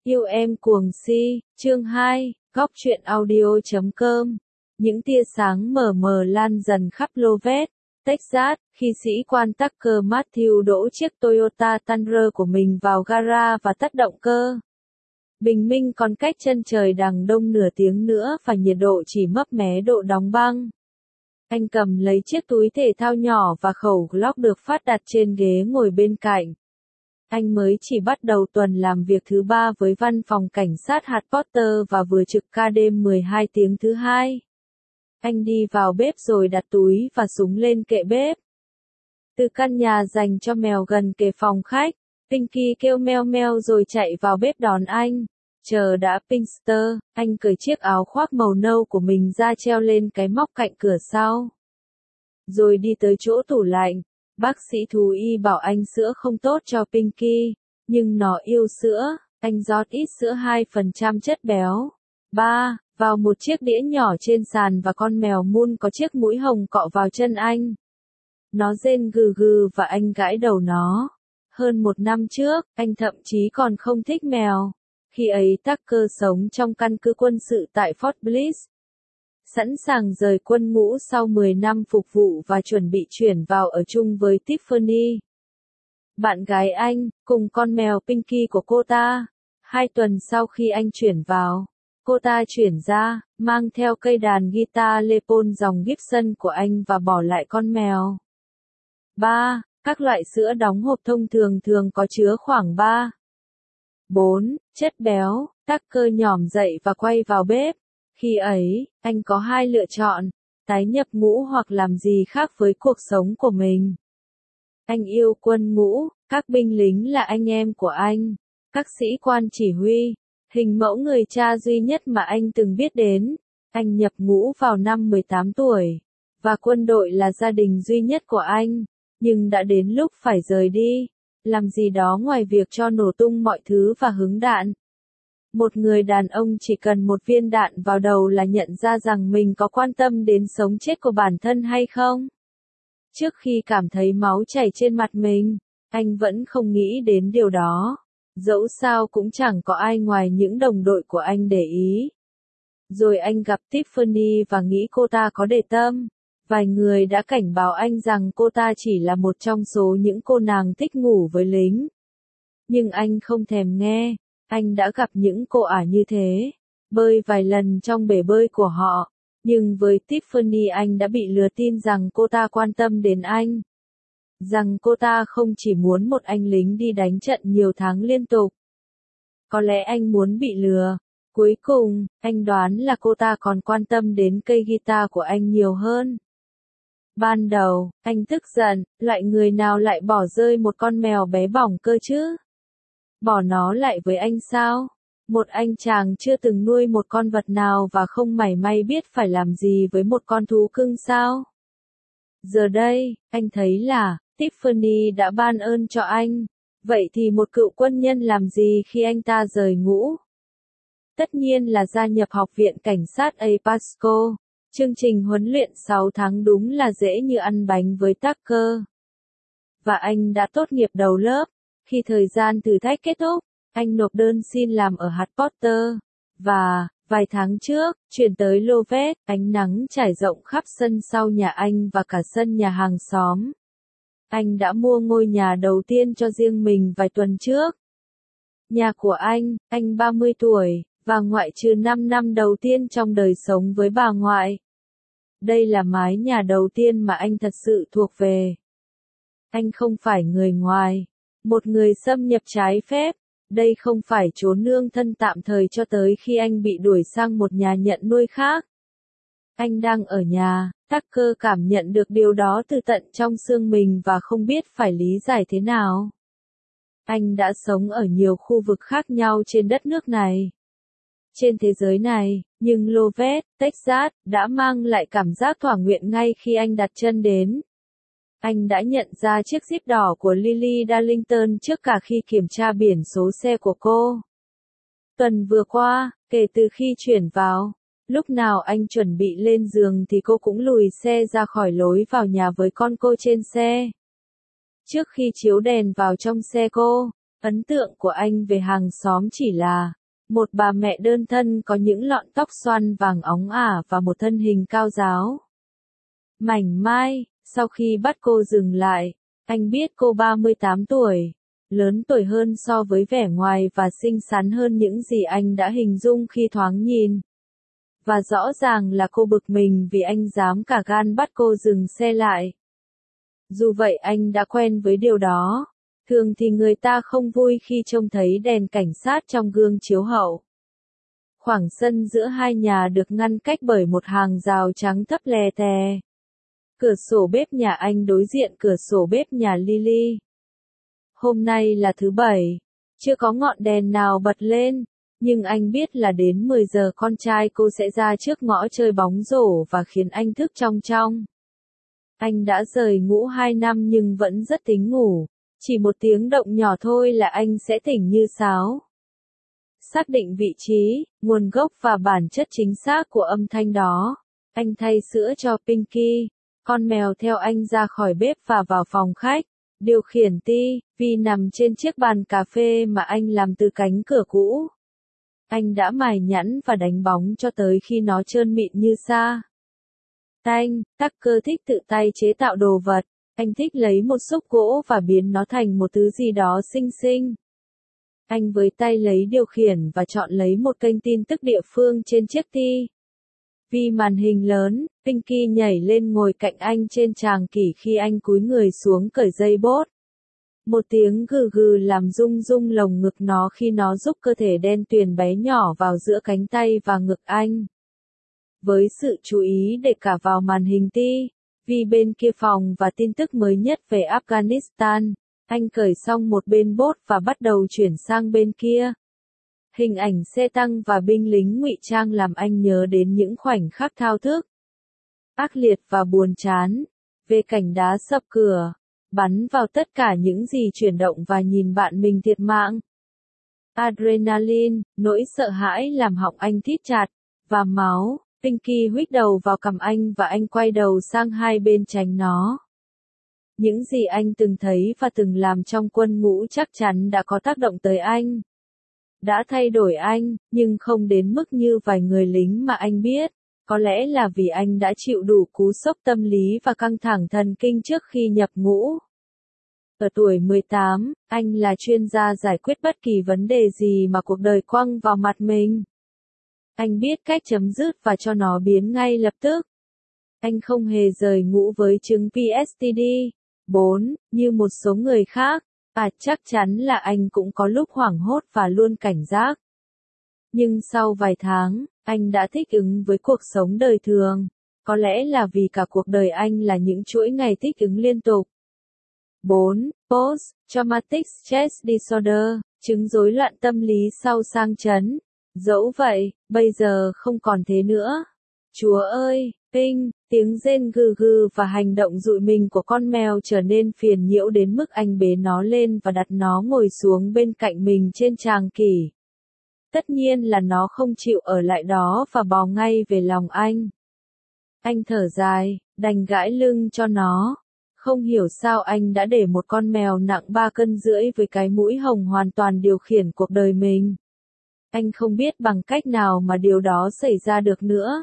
Yêu em cuồng si, chương 2, góc truyện audio.com. Những tia sáng mờ mờ lan dần khắp Lovett, Texas, khi sĩ quan Tucker Matthew đỗ chiếc Toyota Tundra của mình vào gara và tắt động cơ. Bình minh còn cách chân trời đằng đông nửa tiếng nữa và nhiệt độ chỉ mấp mé độ đóng băng. Anh cầm lấy chiếc túi thể thao nhỏ và khẩu Glock được phát đặt trên ghế ngồi bên cạnh. Anh mới chỉ bắt đầu tuần làm việc thứ 3 với văn phòng cảnh sát hạt Potter và vừa trực ca đêm 12 tiếng thứ 2. Anh đi vào bếp rồi đặt túi và súng lên kệ bếp. Từ căn nhà dành cho mèo gần kề phòng khách, Pinky kêu meo meo rồi chạy vào bếp đón anh. Chờ đã Pinkster, anh cởi chiếc áo khoác màu nâu của mình ra treo lên cái móc cạnh cửa sau. Rồi đi tới chỗ tủ lạnh. Bác sĩ thú y bảo anh sữa không tốt cho Pinky, nhưng nó yêu sữa, anh rót ít sữa 2% chất béo. 3. Vào một chiếc đĩa nhỏ trên sàn và con mèo Moon có chiếc mũi hồng cọ vào chân anh. Nó rên gừ gừ và anh gãi đầu nó. Hơn một năm trước, anh thậm chí còn không thích mèo. Khi ấy Tucker sống trong căn cứ quân sự tại Fort Bliss. Sẵn sàng rời quân ngũ sau 10 năm phục vụ và chuẩn bị chuyển vào ở chung với Tiffany, bạn gái anh, cùng con mèo Pinky của cô ta. 2 tuần sau khi anh chuyển vào, cô ta chuyển ra, mang theo cây đàn guitar Les Paul dòng Gibson của anh và bỏ lại con mèo. 3. Các loại sữa đóng hộp thông thường thường có chứa khoảng 3. 4. Chất béo. Tucker nhỏm dậy và quay vào bếp. Khi ấy, anh có 2 lựa chọn, tái nhập ngũ hoặc làm gì khác với cuộc sống của mình. Anh yêu quân ngũ, các binh lính là anh em của anh, các sĩ quan chỉ huy, hình mẫu người cha duy nhất mà anh từng biết đến. Anh nhập ngũ vào năm 18 tuổi, và quân đội là gia đình duy nhất của anh, nhưng đã đến lúc phải rời đi, làm gì đó ngoài việc cho nổ tung mọi thứ và hứng đạn. Một người đàn ông chỉ cần một viên đạn vào đầu là nhận ra rằng mình có quan tâm đến sống chết của bản thân hay không. Trước khi cảm thấy máu chảy trên mặt mình, anh vẫn không nghĩ đến điều đó. Dẫu sao cũng chẳng có ai ngoài những đồng đội của anh để ý. Rồi anh gặp Tiffany và nghĩ cô ta có để tâm. Vài người đã cảnh báo anh rằng cô ta chỉ là một trong số những cô nàng thích ngủ với lính. Nhưng anh không thèm nghe. Anh đã gặp những cô ả như thế, bơi vài lần trong bể bơi của họ, nhưng với Tiffany anh đã bị lừa tin rằng cô ta quan tâm đến anh. Rằng cô ta không chỉ muốn một anh lính đi đánh trận nhiều tháng liên tục. Có lẽ anh muốn bị lừa. Cuối cùng, anh đoán là cô ta còn quan tâm đến cây guitar của anh nhiều hơn. Ban đầu, anh tức giận, loại người nào lại bỏ rơi một con mèo bé bỏng cơ chứ? Bỏ nó lại với anh sao? Một anh chàng chưa từng nuôi một con vật nào và không mảy may biết phải làm gì với một con thú cưng sao? Giờ đây, anh thấy là, Tiffany đã ban ơn cho anh. Vậy thì một cựu quân nhân làm gì khi anh ta rời ngũ? Tất nhiên là gia nhập học viện cảnh sát A Pasco. Chương trình huấn luyện 6 tháng đúng là dễ như ăn bánh với Tucker. Và anh đã tốt nghiệp đầu lớp. Khi thời gian thử thách kết thúc, anh nộp đơn xin làm ở hạt Potter. Và, vài tháng trước, chuyển tới Lovett, ánh nắng trải rộng khắp sân sau nhà anh và cả sân nhà hàng xóm. Anh đã mua ngôi nhà đầu tiên cho riêng mình vài tuần trước. Nhà của anh 30 tuổi, và ngoại trừ 5 năm đầu tiên trong đời sống với bà ngoại. Đây là mái nhà đầu tiên mà anh thật sự thuộc về. Anh không phải người ngoài. Một người xâm nhập trái phép, đây không phải chốn nương thân tạm thời cho tới khi anh bị đuổi sang một nhà nhận nuôi khác. Anh đang ở nhà, Tucker cảm nhận được điều đó từ tận trong xương mình và không biết phải lý giải thế nào. Anh đã sống ở nhiều khu vực khác nhau trên đất nước này. Trên thế giới này, nhưng Lovett, Texas, đã mang lại cảm giác thỏa nguyện ngay khi anh đặt chân đến. Anh đã nhận ra chiếc Jeep đỏ của Lily Darlington trước cả khi kiểm tra biển số xe của cô. Tuần vừa qua, kể từ khi chuyển vào, lúc nào anh chuẩn bị lên giường thì cô cũng lùi xe ra khỏi lối vào nhà với con cô trên xe. Trước khi chiếu đèn vào trong xe cô, Ấn tượng của anh về hàng xóm chỉ là một bà mẹ đơn thân có những lọn tóc xoăn vàng óng ả và một thân hình cao ráo, mảnh mai. Sau khi bắt cô dừng lại, anh biết cô 38 tuổi, lớn tuổi hơn so với vẻ ngoài và xinh xắn hơn những gì anh đã hình dung khi thoáng nhìn. Và rõ ràng là cô bực mình vì anh dám cả gan bắt cô dừng xe lại. Dù vậy anh đã quen với điều đó. Thường thì người ta không vui khi trông thấy đèn cảnh sát trong gương chiếu hậu. Khoảng sân giữa hai nhà được ngăn cách bởi một hàng rào trắng thấp lè tè. Cửa sổ bếp nhà anh đối diện cửa sổ bếp nhà Lily. Hôm nay là thứ Bảy, chưa có ngọn đèn nào bật lên, nhưng anh biết là đến 10 giờ con trai cô sẽ ra trước ngõ chơi bóng rổ và khiến anh thức trong trong. Anh đã rời ngũ 2 năm nhưng vẫn rất tính ngủ, chỉ một tiếng động nhỏ thôi là anh sẽ tỉnh như sáo. Xác định vị trí, nguồn gốc và bản chất chính xác của âm thanh đó, anh thay sữa cho Pinky, con mèo theo anh ra khỏi bếp và vào phòng khách, điều khiển TV nằm trên chiếc bàn cà phê mà anh làm từ cánh cửa cũ. Anh đã mài nhẵn và đánh bóng cho tới khi nó trơn mịn như sa. Tucker thích tự tay chế tạo đồ vật, anh thích lấy một xúc gỗ và biến nó thành một thứ gì đó xinh xinh. Anh với tay lấy điều khiển và chọn lấy một kênh tin tức địa phương trên chiếc TV màn hình lớn. Pinky nhảy lên ngồi cạnh anh trên tràng kỷ khi anh cúi người xuống cởi dây bốt. Một tiếng gừ gừ làm rung rung lồng ngực nó khi nó giúp cơ thể đen tuyền bé nhỏ vào giữa cánh tay và ngực anh. Với sự chú ý để cả vào màn hình TV bên kia phòng và tin tức mới nhất về Afghanistan, anh cởi xong một bên bốt và bắt đầu chuyển sang bên kia. Hình ảnh xe tăng và binh lính ngụy trang làm anh nhớ đến những khoảnh khắc thao thức, ác liệt và buồn chán, về cảnh đá sập cửa, bắn vào tất cả những gì chuyển động và nhìn bạn mình thiệt mạng. Adrenaline, nỗi sợ hãi làm họng anh thít chặt, và máu. Pinky huých đầu vào cằm anh và anh quay đầu sang hai bên tránh nó. Những gì anh từng thấy và từng làm trong quân ngũ chắc chắn đã có tác động tới anh. Đã thay đổi anh, nhưng không đến mức như vài người lính mà anh biết. Có lẽ là vì anh đã chịu đủ cú sốc tâm lý và căng thẳng thần kinh trước khi nhập ngũ. Ở tuổi 18, anh là chuyên gia giải quyết bất kỳ vấn đề gì mà cuộc đời quăng vào mặt mình. Anh biết cách chấm dứt và cho nó biến ngay lập tức. Anh không hề rời ngũ với chứng PTSD, như một số người khác. Chắc chắn là anh cũng có lúc hoảng hốt và luôn cảnh giác. Nhưng sau vài tháng, anh đã thích ứng với cuộc sống đời thường. Có lẽ là vì cả cuộc đời anh là những chuỗi ngày thích ứng liên tục. 4. Post-traumatic stress disorder, chứng rối loạn tâm lý sau sang chấn. Dẫu vậy, bây giờ không còn thế nữa. Chúa ơi, tiếng rên gừ gừ và hành động dụi mình của con mèo trở nên phiền nhiễu đến mức anh bế nó lên và đặt nó ngồi xuống bên cạnh mình trên tràng kỷ. Tất nhiên là nó không chịu ở lại đó và bò ngay về lòng anh. Anh thở dài, đành gãi lưng cho nó. Không hiểu sao anh đã để một con mèo nặng 3 cân rưỡi với cái mũi hồng hoàn toàn điều khiển cuộc đời mình. Anh không biết bằng cách nào mà điều đó xảy ra được nữa.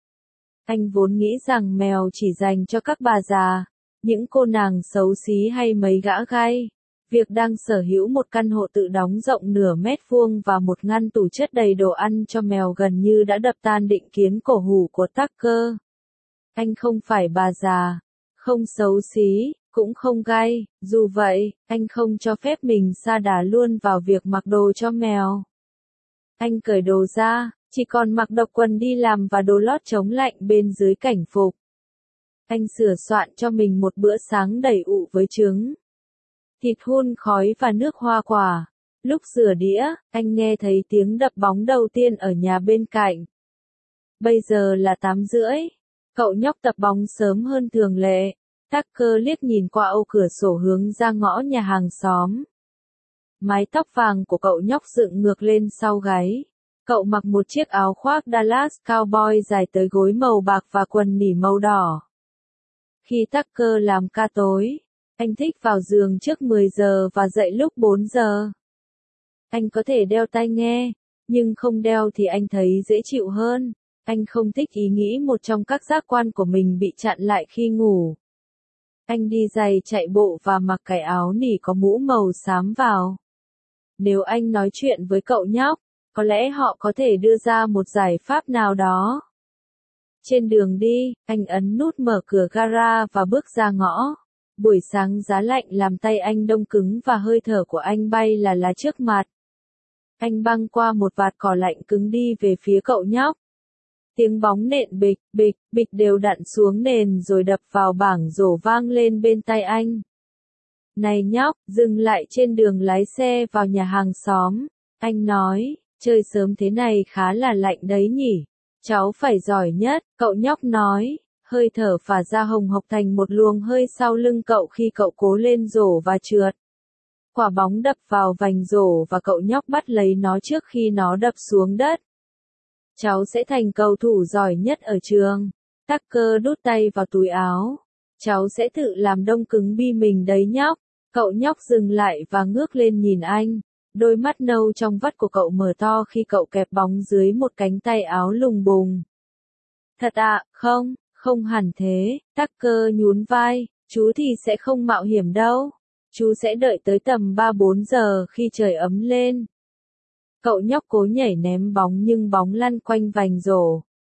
Anh vốn nghĩ rằng mèo chỉ dành cho các bà già, những cô nàng xấu xí hay mấy gã gai. Việc đang sở hữu một căn hộ tự đóng rộng nửa mét vuông và một ngăn tủ chất đầy đồ ăn cho mèo gần như đã đập tan định kiến cổ hủ của Tucker. Anh không phải bà già, không xấu xí, cũng không gai, dù vậy, anh không cho phép mình sa đà luôn vào việc mặc đồ cho mèo. Anh cởi đồ ra, chỉ còn mặc độc quần đi làm và đồ lót chống lạnh bên dưới cảnh phục. Anh sửa soạn cho mình một bữa sáng đầy ụ với trứng, thịt hun khói và nước hoa quả. Lúc rửa đĩa, anh nghe thấy tiếng đập bóng đầu tiên ở nhà bên cạnh. Bây giờ là 8:30. Cậu nhóc tập bóng sớm hơn thường lệ. Tucker liếc nhìn qua ô cửa sổ hướng ra ngõ nhà hàng xóm. Mái tóc vàng của cậu nhóc dựng ngược lên sau gáy. Cậu mặc một chiếc áo khoác Dallas Cowboy dài tới gối màu bạc và quần nỉ màu đỏ. Khi Tucker làm ca tối, anh thích vào giường trước 10 giờ và dậy lúc 4 giờ. Anh có thể đeo tai nghe, nhưng không đeo thì anh thấy dễ chịu hơn. Anh không thích ý nghĩ một trong các giác quan của mình bị chặn lại khi ngủ. Anh đi giày chạy bộ và mặc cái áo nỉ có mũ màu xám vào. Nếu anh nói chuyện với cậu nhóc, có lẽ họ có thể đưa ra một giải pháp nào đó. Trên đường đi, anh ấn nút mở cửa gara và bước ra ngõ. Buổi sáng giá lạnh làm tay anh đông cứng và hơi thở của anh bay là lá trước mặt. Anh băng qua một vạt cỏ lạnh cứng đi về phía cậu nhóc. Tiếng bóng nện bịch, bịch, bịch đều đặn xuống nền rồi đập vào bảng rổ vang lên bên tai anh. Này nhóc, dừng lại trên đường lái xe vào nhà hàng xóm. Anh nói, trời sớm thế này khá là lạnh đấy nhỉ. Cháu phải giỏi nhất, cậu nhóc nói. Hơi thở phả ra hồng hộc thành một luồng hơi sau lưng cậu khi cậu cố lên rổ và trượt. Quả bóng đập vào vành rổ và cậu nhóc bắt lấy nó trước khi nó đập xuống đất. Cháu sẽ thành cầu thủ giỏi nhất ở trường. Tucker đút tay vào túi áo. Cháu sẽ tự làm đông cứng bi mình đấy nhóc. Cậu nhóc dừng lại và ngước lên nhìn anh. Đôi mắt nâu trong vắt của cậu mở to khi cậu kẹp bóng dưới một cánh tay áo lùng bùng. Thật ạ, không, không hẳn thế. Tucker nhún vai, chú thì sẽ không mạo hiểm đâu. Chú sẽ đợi tới tầm 3-4 giờ khi trời ấm lên. Cậu nhóc cố nhảy ném bóng nhưng bóng lăn quanh vành rổ.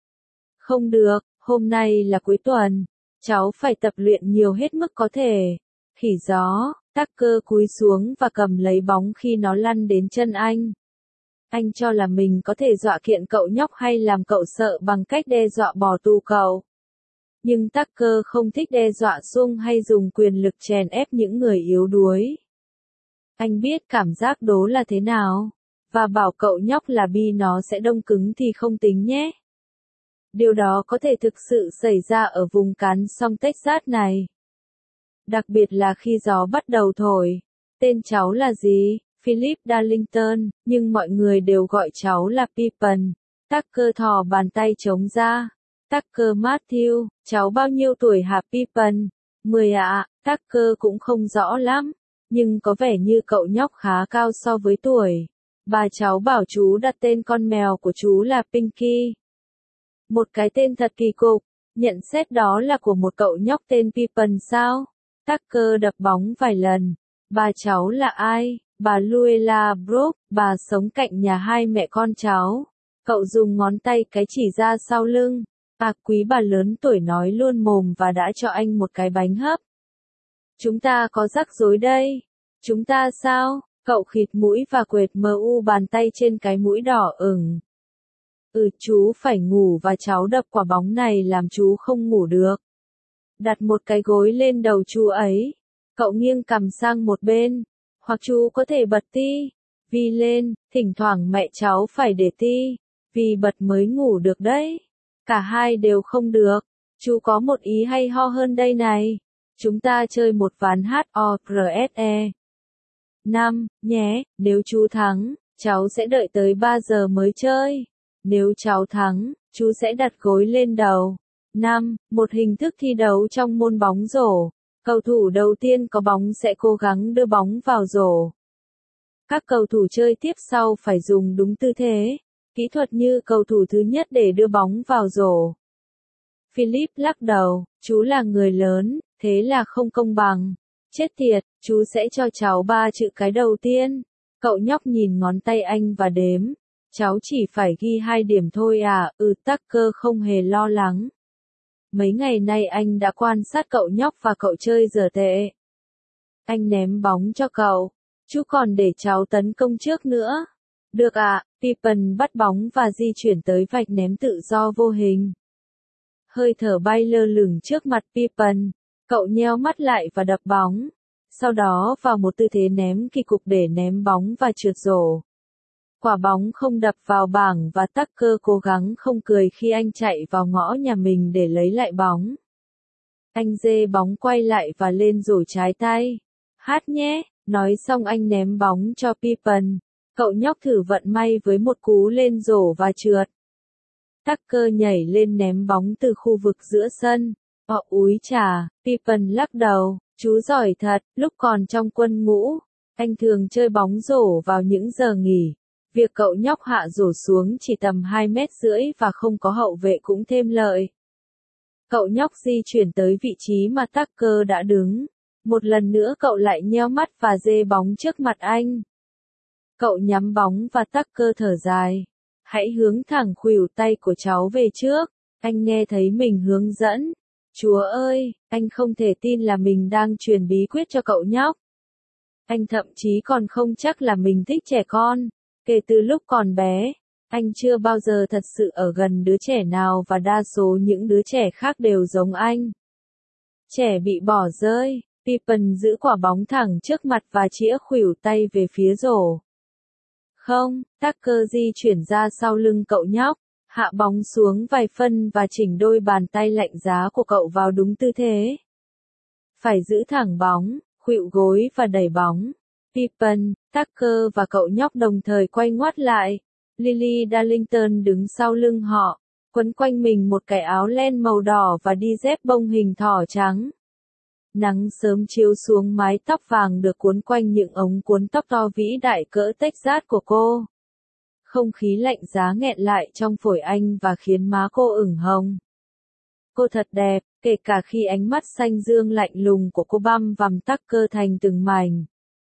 Không được, hôm nay là cuối tuần. Cháu phải tập luyện nhiều hết mức có thể. Khỉ gió, Tucker cúi xuống và cầm lấy bóng khi nó lăn đến chân anh. Anh cho là mình có thể dọa kiện cậu nhóc hay làm cậu sợ bằng cách đe dọa bỏ tù cậu. Nhưng Tucker không thích đe dọa sung hay dùng quyền lực chèn ép những người yếu đuối. Anh biết cảm giác đố là thế nào, và bảo cậu nhóc là bi nó sẽ đông cứng thì không tính nhé. Điều đó có thể thực sự xảy ra ở vùng cán song Texas này. Đặc biệt là khi gió bắt đầu thổi. Tên cháu là gì? Philip Darlington, nhưng mọi người đều gọi cháu là Pippen. Tucker thò bàn tay trống ra. Tucker Matthew, cháu bao nhiêu tuổi hả Pippen? 10 ạ, Tucker cũng không rõ lắm, nhưng có vẻ như cậu nhóc khá cao so với tuổi. Bà cháu bảo chú đặt tên con mèo của chú là Pinky. Một cái tên thật kỳ cục, nhận xét đó là của một cậu nhóc tên Pippen sao? Tucker đập bóng vài lần. Bà cháu là ai? Bà Luella Brooke, bà sống cạnh nhà hai mẹ con cháu. Cậu dùng ngón tay cái chỉ ra sau lưng. Quý bà lớn tuổi nói luôn mồm và đã cho anh một cái bánh hấp. Chúng ta có rắc rối đây. Chúng ta sao? Cậu khịt mũi và quệt bàn tay trên cái mũi đỏ ửng. Chú phải ngủ và cháu đập quả bóng này làm chú không ngủ được. Đặt một cái gối lên đầu chú ấy. Cậu nghiêng cằm sang một bên. Hoặc chú có thể bật ti vi lên, thỉnh thoảng mẹ cháu phải để ti vì bật mới ngủ được đấy. Cả hai đều không được. Chú có một ý hay ho hơn đây này. Chúng ta chơi một ván HORSE 5, nhé, nếu chú thắng, cháu sẽ đợi tới 3 giờ mới chơi. Nếu cháu thắng, chú sẽ đặt gối lên đầu. 5, một hình thức thi đấu trong môn bóng rổ. Cầu thủ đầu tiên có bóng sẽ cố gắng đưa bóng vào rổ. Các cầu thủ chơi tiếp sau phải dùng đúng tư thế, kỹ thuật như cầu thủ thứ nhất để đưa bóng vào rổ. Philip lắc đầu, chú là người lớn, thế là không công bằng. Chết tiệt, chú sẽ cho cháu 3 chữ cái đầu tiên. Cậu nhóc nhìn ngón tay anh và đếm. Cháu chỉ phải ghi 2 điểm thôi à? Tucker không hề lo lắng. Mấy ngày nay anh đã quan sát cậu nhóc và cậu chơi dở tệ. Anh ném bóng cho cậu. Chú còn để cháu tấn công trước nữa. Được ạ, Pippen bắt bóng và di chuyển tới vạch ném tự do vô hình. Hơi thở bay lơ lửng trước mặt Pippen. Cậu nheo mắt lại và đập bóng. Sau đó vào một tư thế ném kỳ cục để ném bóng và trượt rổ. Quả bóng không đập vào bảng và Tucker cố gắng không cười khi anh chạy vào ngõ nhà mình để lấy lại bóng. Anh dê bóng quay lại và lên rổ trái tay. Hát nhé, nói xong anh ném bóng cho Pippen. Cậu nhóc thử vận may với một cú lên rổ và trượt. Tucker nhảy lên ném bóng từ khu vực giữa sân. Úi chà, Pippen lắc đầu, chú giỏi thật, lúc còn trong quân ngũ. Anh thường chơi bóng rổ vào những giờ nghỉ. Việc cậu nhóc hạ rổ xuống chỉ tầm 2,5 mét và không có hậu vệ cũng thêm lợi. Cậu nhóc di chuyển tới vị trí mà Tucker đã đứng. Một lần nữa cậu lại nheo mắt và dê bóng trước mặt anh. Cậu nhắm bóng và Tucker thở dài. Hãy hướng thẳng khuỷu tay của cháu về trước. Anh nghe thấy mình hướng dẫn. Chúa ơi, anh không thể tin là mình đang truyền bí quyết cho cậu nhóc. Anh thậm chí còn không chắc là mình thích trẻ con. Kể từ lúc còn bé, anh chưa bao giờ thật sự ở gần đứa trẻ nào và đa số những đứa trẻ khác đều giống anh. Trẻ bị bỏ rơi, Pippen giữ quả bóng thẳng trước mặt và chĩa khuỷu tay về phía rổ. Không, Tucker di chuyển ra sau lưng cậu nhóc, hạ bóng xuống vài phân và chỉnh đôi bàn tay lạnh giá của cậu vào đúng tư thế. Phải giữ thẳng bóng, khuỵu gối và đẩy bóng. Pippen, Tucker và cậu nhóc đồng thời quay ngoắt lại. Lily Darlington đứng sau lưng họ, quấn quanh mình một cái áo len màu đỏ và đi dép bông hình thỏ trắng. Nắng sớm chiếu xuống mái tóc vàng được cuốn quanh những ống cuốn tóc to vĩ đại cỡ Texas của cô. Không khí lạnh giá nghẹn lại trong phổi anh và khiến má cô ửng hồng. Cô thật đẹp, kể cả khi ánh mắt xanh dương lạnh lùng của cô băm vằm Tucker thành từng mảnh.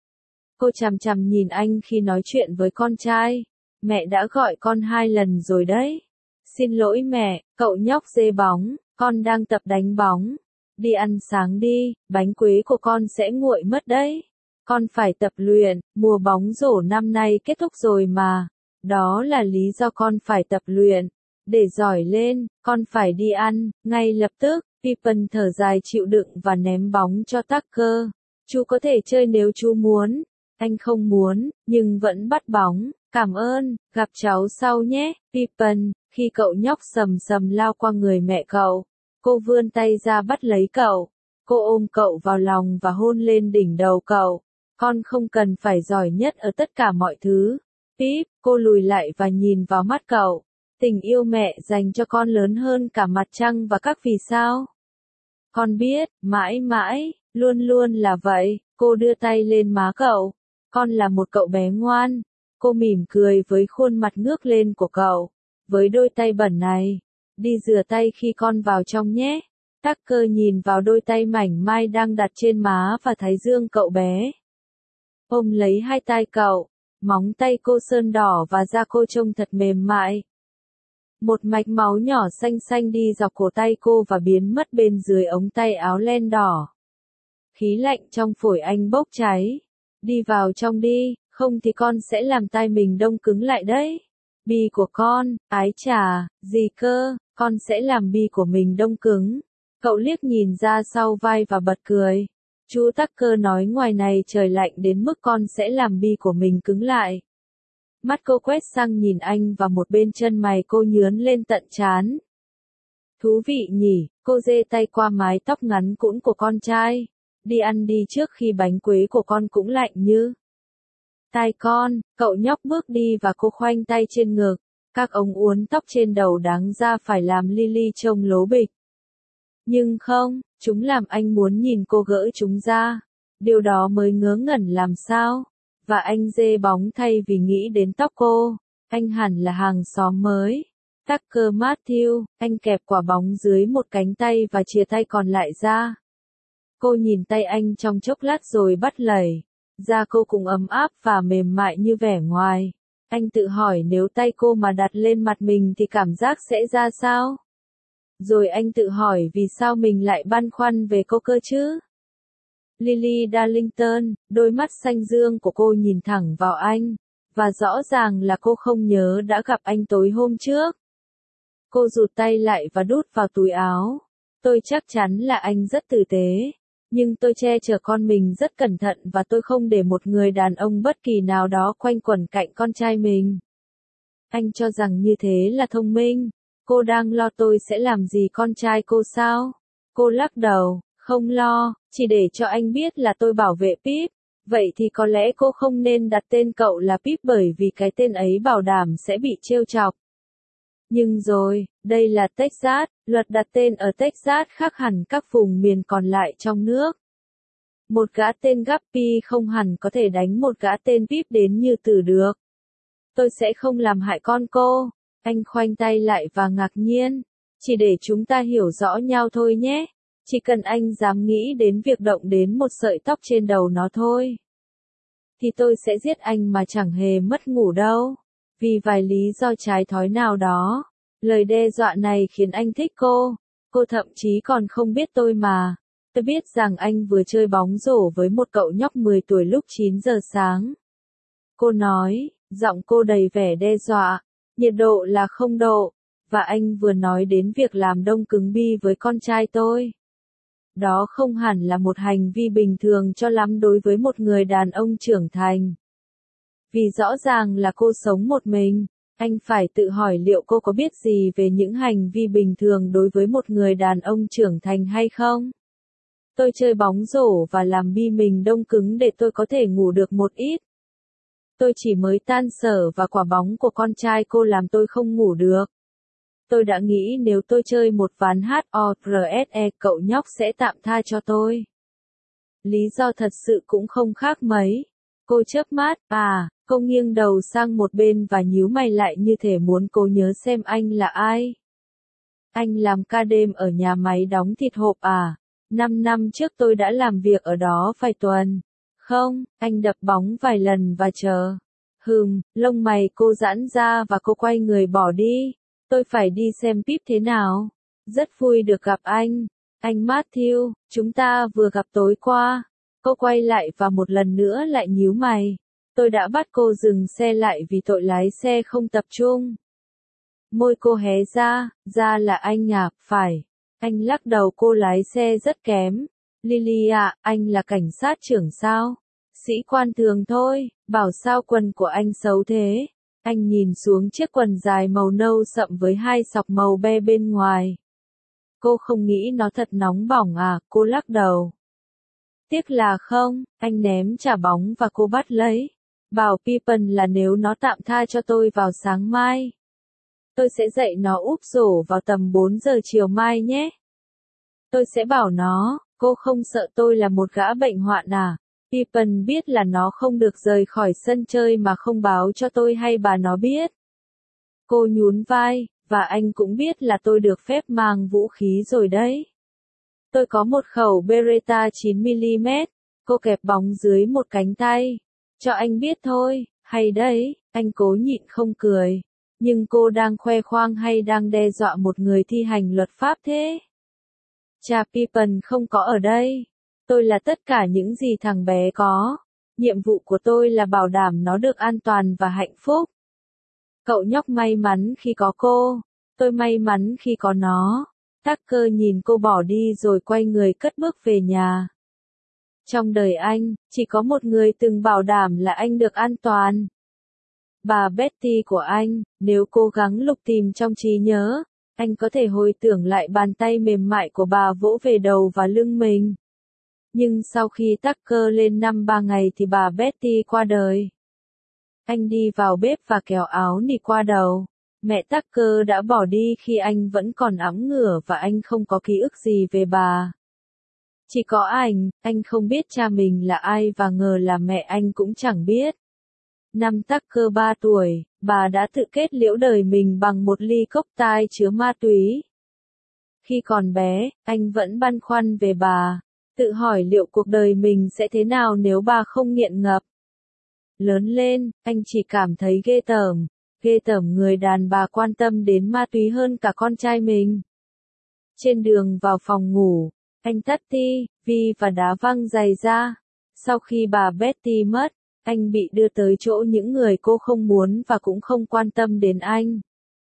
Cô chằm chằm nhìn anh khi nói chuyện với con trai. Mẹ đã gọi con 2 lần rồi đấy. Xin lỗi mẹ, cậu nhóc dê bóng, con đang tập đánh bóng. Đi ăn sáng đi, bánh quế của con sẽ nguội mất đấy. Con phải tập luyện, mùa bóng rổ năm nay kết thúc rồi mà. Đó là lý do con phải tập luyện. Để giỏi lên, con phải đi ăn, ngay lập tức. Pippen thở dài chịu đựng và ném bóng cho Tucker. Chú có thể chơi nếu chú muốn. Anh không muốn, nhưng vẫn bắt bóng. Cảm ơn, gặp cháu sau nhé, Pippen. Khi cậu nhóc sầm sầm lao qua người mẹ cậu, cô vươn tay ra bắt lấy cậu. Cô ôm cậu vào lòng và hôn lên đỉnh đầu cậu. Con không cần phải giỏi nhất ở tất cả mọi thứ. Pip, cô lùi lại và nhìn vào mắt cậu. Tình yêu mẹ dành cho con lớn hơn cả mặt trăng và các vì sao. Con biết, mãi mãi, luôn luôn là vậy. Cô đưa tay lên má cậu. Con là một cậu bé ngoan. Cô mỉm cười với khuôn mặt ngước lên của cậu. Với đôi tay bẩn này, đi rửa tay khi con vào trong nhé. Tucker nhìn vào đôi tay mảnh mai đang đặt trên má và thái dương cậu bé. Ôm lấy hai tay cậu, móng tay cô sơn đỏ và da cô trông thật mềm mại. Một mạch máu nhỏ xanh xanh đi dọc cổ tay cô và biến mất bên dưới ống tay áo len đỏ. Khí lạnh trong phổi anh bốc cháy. Đi vào trong đi, không thì con sẽ làm tai mình đông cứng lại đấy. Bi của con, ái chà, gì cơ, con sẽ làm bi của mình đông cứng. Cậu liếc nhìn ra sau vai và bật cười. Chú Tucker nói ngoài này trời lạnh đến mức con sẽ làm bi của mình cứng lại. Mắt cô quét sang nhìn anh và một bên chân mày cô nhướn lên tận trán. Thú vị nhỉ, cô giơ tay qua mái tóc ngắn cũn của con trai. Đi ăn đi trước khi bánh quế của con cũng lạnh như. Tai con, cậu nhóc bước đi và cô khoanh tay trên ngực. Các ống uốn tóc trên đầu đáng ra phải làm Lily trông lố bịch. Nhưng không, chúng làm anh muốn nhìn cô gỡ chúng ra. Điều đó mới ngớ ngẩn làm sao. Và anh dê bóng thay vì nghĩ đến tóc cô. Anh hẳn là hàng xóm mới. Tucker Matthew, anh kẹp quả bóng dưới một cánh tay và chìa tay còn lại ra. Cô nhìn tay anh trong chốc lát rồi bắt lẩy. Da cô cũng ấm áp và mềm mại như vẻ ngoài. Anh tự hỏi nếu tay cô mà đặt lên mặt mình thì cảm giác sẽ ra sao? Rồi anh tự hỏi vì sao mình lại băn khoăn về cô cơ chứ? Lily Darlington, đôi mắt xanh dương của cô nhìn thẳng vào anh. Và rõ ràng là cô không nhớ đã gặp anh tối hôm trước. Cô rụt tay lại và đút vào túi áo. Tôi chắc chắn là anh rất tử tế. Nhưng tôi che chở con mình rất cẩn thận và tôi không để một người đàn ông bất kỳ nào đó quanh quẩn cạnh con trai mình. Anh cho rằng như thế là thông minh. Cô đang lo tôi sẽ làm gì con trai cô sao? Cô lắc đầu, không lo, chỉ để cho anh biết là tôi bảo vệ Pip. Vậy thì có lẽ cô không nên đặt tên cậu là Pip bởi vì cái tên ấy bảo đảm sẽ bị trêu chọc. Nhưng rồi, đây là Texas, luật đặt tên ở Texas khác hẳn các vùng miền còn lại trong nước. Một gã tên Guppy không hẳn có thể đánh một gã tên Pip đến như tử được. Tôi sẽ không làm hại con cô. Anh khoanh tay lại và ngạc nhiên. Chỉ để chúng ta hiểu rõ nhau thôi nhé. Chỉ cần anh dám nghĩ đến việc động đến một sợi tóc trên đầu nó thôi. Thì tôi sẽ giết anh mà chẳng hề mất ngủ đâu. Vì vài lý do trái thói nào đó. Lời đe dọa này khiến anh thích cô. Cô thậm chí còn không biết tôi mà. Tôi biết rằng anh vừa chơi bóng rổ với một cậu nhóc 10 tuổi lúc 9 giờ sáng. Cô nói, giọng cô đầy vẻ đe dọa. Nhiệt độ là 0 độ. Và anh vừa nói đến việc làm đông cứng bi với con trai tôi. Đó không hẳn là một hành vi bình thường cho lắm đối với một người đàn ông trưởng thành. Vì rõ ràng là cô sống một mình, anh phải tự hỏi liệu cô có biết gì về những hành vi bình thường đối với một người đàn ông trưởng thành hay không. Tôi chơi bóng rổ và làm bi mình đông cứng để tôi có thể ngủ được một ít. Tôi chỉ mới tan sở và quả bóng của con trai cô làm tôi không ngủ được. Tôi đã nghĩ nếu tôi chơi một ván HORSE cậu nhóc sẽ tạm tha cho tôi. Lý do thật sự cũng không khác mấy. Cô chớp mắt, cô nghiêng đầu sang một bên và nhíu mày lại như thể muốn cô nhớ xem anh là ai. Anh làm ca đêm ở nhà máy đóng thịt hộp à? 5 năm trước tôi đã làm việc ở đó vài tuần. Không, anh đập bóng vài lần và chờ. Lông mày cô giãn ra và cô quay người bỏ đi. Tôi phải đi xem Pip thế nào. Rất vui được gặp anh. Anh Matthew, chúng ta vừa gặp tối qua. Cô quay lại và một lần nữa lại nhíu mày. Tôi đã bắt cô dừng xe lại vì tội lái xe không tập trung. Môi cô hé ra là anh à, phải. Anh lắc đầu cô lái xe rất kém. Lily à, anh là cảnh sát trưởng sao? Sĩ quan thường thôi, bảo sao quần của anh xấu thế. Anh nhìn xuống chiếc quần dài màu nâu sậm với 2 sọc màu be bên ngoài. Cô không nghĩ nó thật nóng bỏng à, cô lắc đầu. Tiếc là không, anh ném trả bóng và cô bắt lấy. Bảo Pippen là nếu nó tạm tha cho tôi vào sáng mai. Tôi sẽ dạy nó úp rổ vào tầm 4 giờ chiều mai nhé. Tôi sẽ bảo nó, cô không sợ tôi là một gã bệnh hoạn à? Pippen biết là nó không được rời khỏi sân chơi mà không báo cho tôi hay bà nó biết. Cô nhún vai, và anh cũng biết là tôi được phép mang vũ khí rồi đấy. Tôi có một khẩu Beretta 9mm, cô kẹp bóng dưới một cánh tay. Cho anh biết thôi, hay đấy, anh cố nhịn không cười. Nhưng cô đang khoe khoang hay đang đe dọa một người thi hành luật pháp thế? Cha Pippen không có ở đây. Tôi là tất cả những gì thằng bé có. Nhiệm vụ của tôi là bảo đảm nó được an toàn và hạnh phúc. Cậu nhóc may mắn khi có cô. Tôi may mắn khi có nó. Tucker nhìn cô bỏ đi rồi quay người cất bước về nhà. Trong đời anh, chỉ có một người từng bảo đảm là anh được an toàn. Bà Betty của anh, nếu cố gắng lục tìm trong trí nhớ, anh có thể hồi tưởng lại bàn tay mềm mại của bà vỗ về đầu và lưng mình. Nhưng sau khi Tucker lên năm 3 ngày thì bà Betty qua đời. Anh đi vào bếp và kéo áo nỉ qua đầu. Mẹ Tucker đã bỏ đi khi anh vẫn còn ẵm ngửa và anh không có ký ức gì về bà. Chỉ có anh không biết cha mình là ai và ngờ là mẹ anh cũng chẳng biết. Năm Tucker 3 tuổi, bà đã tự kết liễu đời mình bằng một ly cốc tai chứa ma túy. Khi còn bé, anh vẫn băn khoăn về bà, tự hỏi liệu cuộc đời mình sẽ thế nào nếu bà không nghiện ngập. Lớn lên, anh chỉ cảm thấy ghê tởm người đàn bà quan tâm đến ma túy hơn cả con trai mình. Trên đường vào phòng ngủ, anh tắt TV và đá văng giày ra. Sau khi bà Betty mất, anh bị đưa tới chỗ những người cô không muốn và cũng không quan tâm đến anh.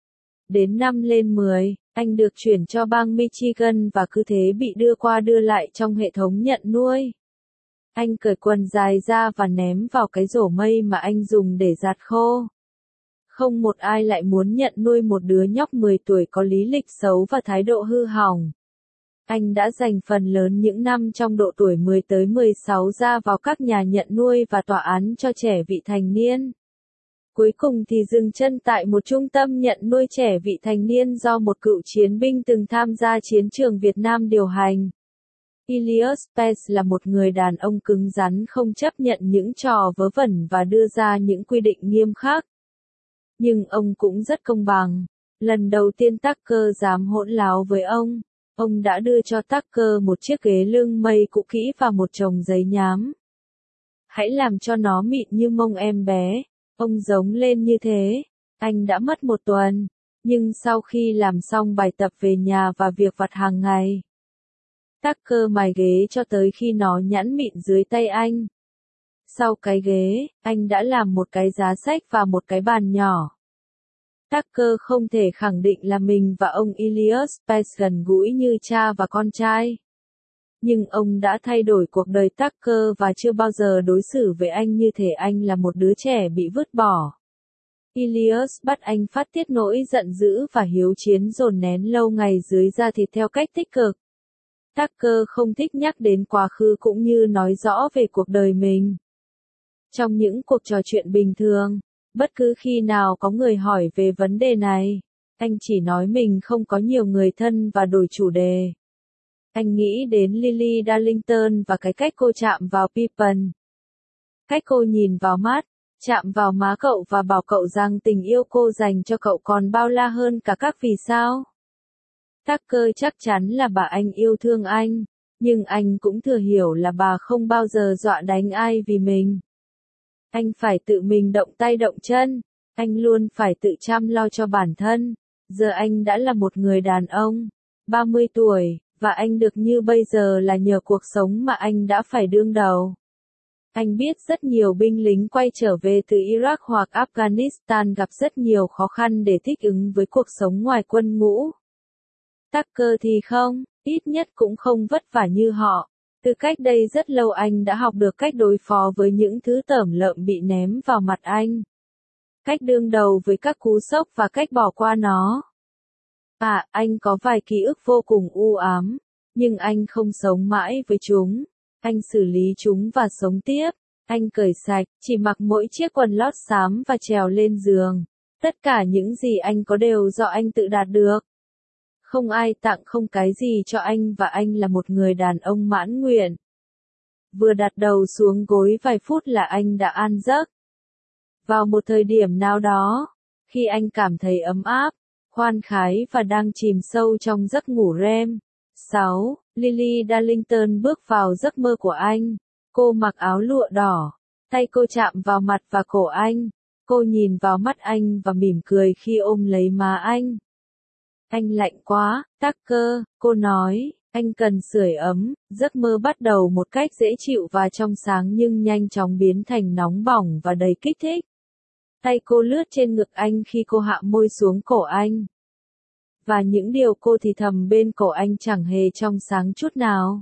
Đến năm lên 10, anh được chuyển cho bang Michigan và cứ thế bị đưa qua đưa lại trong hệ thống nhận nuôi. Anh cởi quần dài ra và ném vào cái rổ mây mà anh dùng để giặt khô. Không một ai lại muốn nhận nuôi một đứa nhóc 10 tuổi có lý lịch xấu và thái độ hư hỏng. Anh đã dành phần lớn những năm trong độ tuổi 10 tới 16 ra vào các nhà nhận nuôi và tòa án cho trẻ vị thành niên. Cuối cùng thì dừng chân tại một trung tâm nhận nuôi trẻ vị thành niên do một cựu chiến binh từng tham gia chiến trường Việt Nam điều hành. Elliot Page là một người đàn ông cứng rắn không chấp nhận những trò vớ vẩn và đưa ra những quy định nghiêm khắc. Nhưng ông cũng rất công bằng. Lần đầu tiên Tucker dám hỗn láo với ông đã đưa cho Tucker một chiếc ghế lưng mây cũ kỹ và một chồng giấy nhám. Hãy làm cho nó mịn như mông em bé. Ông giống lên như thế. Anh đã mất 1 tuần. Nhưng sau khi làm xong bài tập về nhà và việc vặt hàng ngày, Tucker mài ghế cho tới khi nó nhẵn mịn dưới tay anh. Sau cái ghế, anh đã làm một cái giá sách và một cái bàn nhỏ. Tucker không thể khẳng định là mình và ông Elliot Page gần gũi như cha và con trai. Nhưng ông đã thay đổi cuộc đời Tucker và chưa bao giờ đối xử với anh như thể anh là một đứa trẻ bị vứt bỏ. Elliot bắt anh phát tiết nỗi giận dữ và hiếu chiến dồn nén lâu ngày dưới da thịt theo cách tích cực. Tucker không thích nhắc đến quá khứ cũng như nói rõ về cuộc đời mình. Trong những cuộc trò chuyện bình thường, bất cứ khi nào có người hỏi về vấn đề này, anh chỉ nói mình không có nhiều người thân và đổi chủ đề. Anh nghĩ đến Lily Darlington và cái cách cô chạm vào Pippen. Cách cô nhìn vào mắt, chạm vào má cậu và bảo cậu rằng tình yêu cô dành cho cậu còn bao la hơn cả các vì sao. Tucker chắc chắn là bà anh yêu thương anh, nhưng anh cũng thừa hiểu là bà không bao giờ dọa đánh ai vì mình. Anh phải tự mình động tay động chân, anh luôn phải tự chăm lo cho bản thân. Giờ anh đã là một người đàn ông, 30 tuổi, và anh được như bây giờ là nhờ cuộc sống mà anh đã phải đương đầu. Anh biết rất nhiều binh lính quay trở về từ Iraq hoặc Afghanistan gặp rất nhiều khó khăn để thích ứng với cuộc sống ngoài quân ngũ. Tucker thì không, ít nhất cũng không vất vả như họ. Từ cách đây rất lâu anh đã học được cách đối phó với những thứ tởm lợm bị ném vào mặt anh. Cách đương đầu với các cú sốc và cách bỏ qua nó. Anh có vài ký ức vô cùng u ám, nhưng anh không sống mãi với chúng. Anh xử lý chúng và sống tiếp. Anh cởi sạch, chỉ mặc mỗi chiếc quần lót xám và trèo lên giường. Tất cả những gì anh có đều do anh tự đạt được. Không ai tặng không cái gì cho anh và anh là một người đàn ông mãn nguyện. Vừa đặt đầu xuống gối vài phút là anh đã an giấc. Vào một thời điểm nào đó, khi anh cảm thấy ấm áp, khoan khái và đang chìm sâu trong giấc ngủ REM. 6. Lily Darlington bước vào giấc mơ của anh. Cô mặc áo lụa đỏ. Tay cô chạm vào mặt và cổ anh. Cô nhìn vào mắt anh và mỉm cười khi ôm lấy má anh. Anh lạnh quá, Tucker, cô nói, anh cần sưởi ấm. Giấc mơ bắt đầu một cách dễ chịu và trong sáng nhưng nhanh chóng biến thành nóng bỏng và đầy kích thích. Tay cô lướt trên ngực anh khi cô hạ môi xuống cổ anh. Và những điều cô thì thầm bên cổ anh chẳng hề trong sáng chút nào.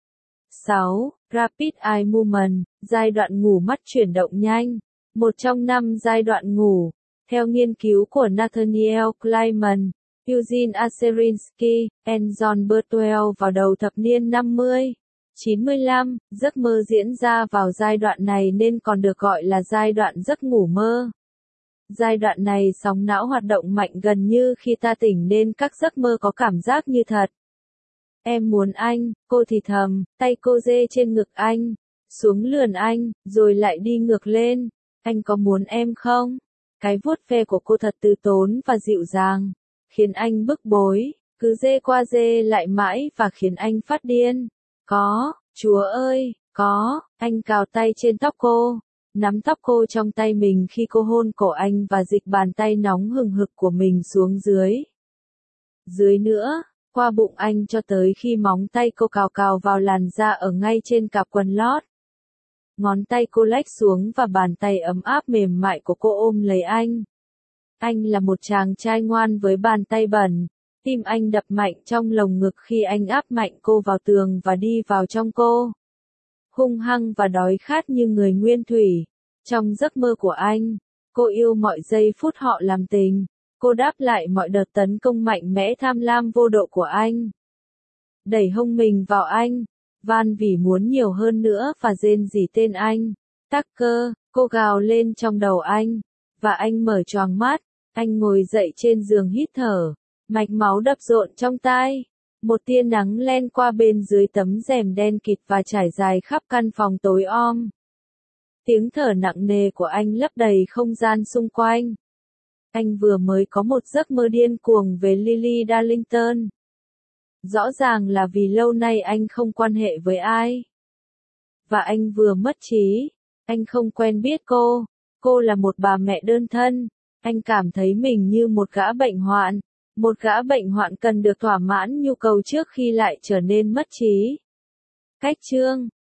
6. Rapid Eye Movement, giai đoạn ngủ mắt chuyển động nhanh. Một trong 5 giai đoạn ngủ, theo nghiên cứu của Nathaniel Kleiman, Eugene Aserinsky, and John Bertwell vào đầu thập niên 50. 95, giấc mơ diễn ra vào giai đoạn này nên còn được gọi là giai đoạn giấc ngủ mơ. Giai đoạn này sóng não hoạt động mạnh gần như khi ta tỉnh nên các giấc mơ có cảm giác như thật. Em muốn anh, cô thì thầm, tay cô dê trên ngực anh, xuống lườn anh, rồi lại đi ngược lên. Anh có muốn em không? Cái vuốt ve của cô thật từ tốn và dịu dàng, khiến anh bức bối, cứ dê qua dê lại mãi và khiến anh phát điên. Có, Chúa ơi, có, anh cào tay trên tóc cô, nắm tóc cô trong tay mình khi cô hôn cổ anh và dịch bàn tay nóng hừng hực của mình xuống dưới. Dưới nữa, qua bụng anh cho tới khi móng tay cô cào cào vào làn da ở ngay trên cặp quần lót. Ngón tay cô lách xuống và bàn tay ấm áp mềm mại của cô ôm lấy anh. Anh là một chàng trai ngoan với bàn tay bẩn. Tim anh đập mạnh trong lồng ngực khi anh áp mạnh cô vào tường và đi vào trong cô. Hung hăng và đói khát như người nguyên thủy. Trong giấc mơ của anh, cô yêu mọi giây phút họ làm tình. Cô đáp lại mọi đợt tấn công mạnh mẽ tham lam vô độ của anh. Đẩy hông mình vào anh, van vì muốn nhiều hơn nữa và rên rỉ tên anh. Tucker, cô gào lên trong đầu anh. Và anh mở choàng mắt, anh ngồi dậy trên giường hít thở. Mạch máu đập rộn trong tai. Một tia nắng len qua bên dưới tấm rèm đen kịt và trải dài khắp căn phòng tối om. Tiếng thở nặng nề của anh lấp đầy không gian xung quanh. Anh vừa mới có một giấc mơ điên cuồng về Lily Darlington. Rõ ràng là vì lâu nay anh không quan hệ với ai. Và anh vừa mất trí. Anh không quen biết cô. Cô là một bà mẹ đơn thân. Anh cảm thấy mình như một gã bệnh hoạn. Một gã bệnh hoạn cần được thỏa mãn nhu cầu trước khi lại trở nên mất trí. Cách chương